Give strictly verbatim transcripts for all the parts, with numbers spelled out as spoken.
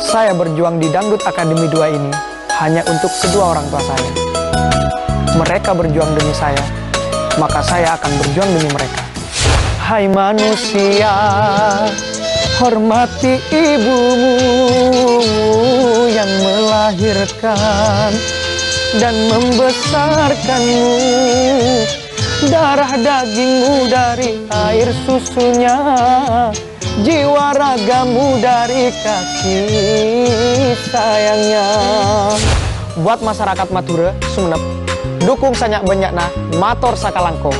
Saya berjuang di Dangdut Akademi dua ini hanya untuk kedua orang tua saya. Mereka berjuang demi saya, maka saya akan berjuang demi mereka. Hai manusia, hormati ibumu yang melahirkan dan membesarkanmu. Darah dagingmu dari air susunya, jiwa ragamu dari kasih sayangnya. Buat masyarakat Madura, Sumenep, dukung sanyak banyakna, mator sakalangko.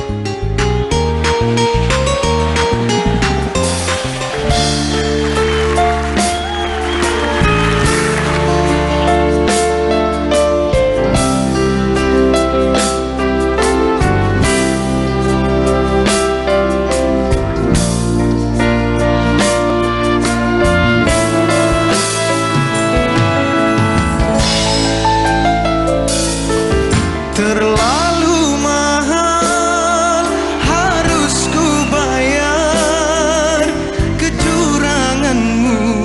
Terlalu mahal harus ku bayar kecuranganmu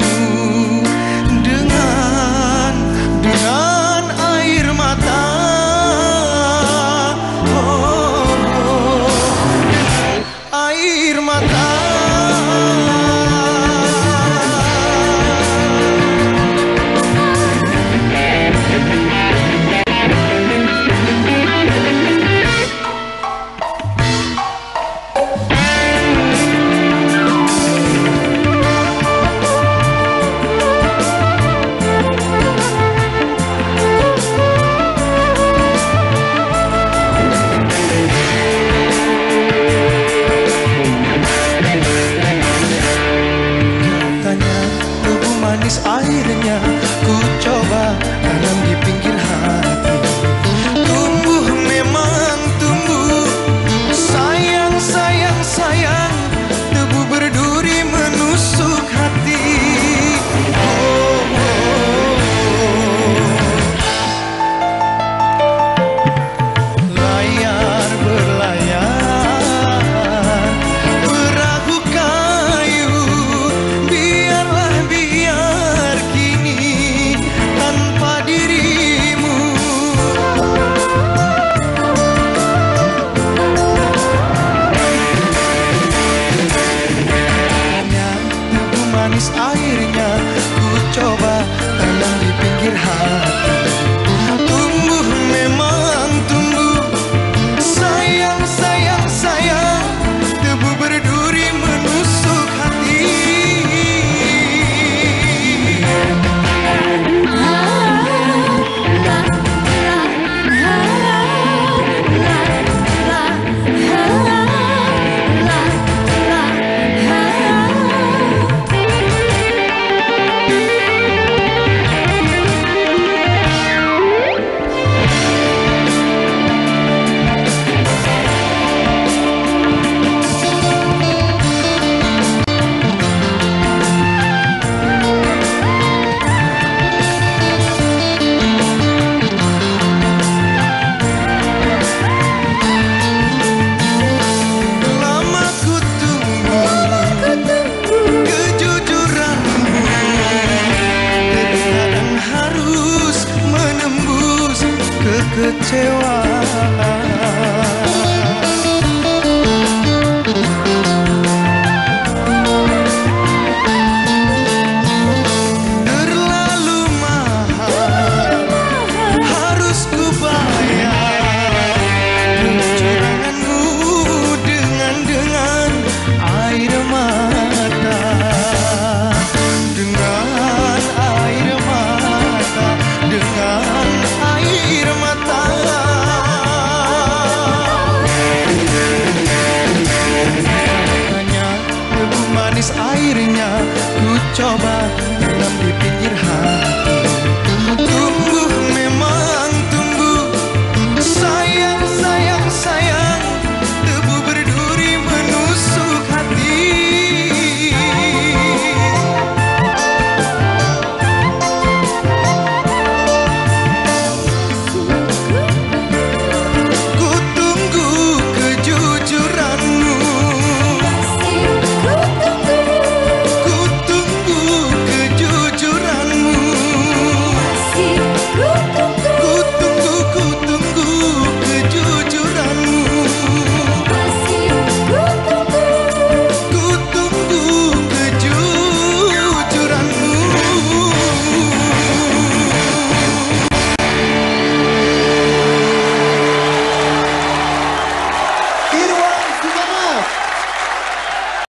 dengan dengan air mata. Oh, oh, air mata. Manis airnya ku coba tanam di pinggir hati. Tumbuh memang tumbuh, sayang sayang sayang, debu berduri menusuk hati. Oh, oh, oh. Layar berlayar perahu kayu, biarlah biar kini tanpa dirimu. Hanya debu manis airnya ku coba tanam di pinggir hati. Tumbuh memang tumbuh, sayang sayang sayang, debu berduri menusuk hati. Lama ku tunggu kejujuranmu, terkadang harus menembus kekecewaan.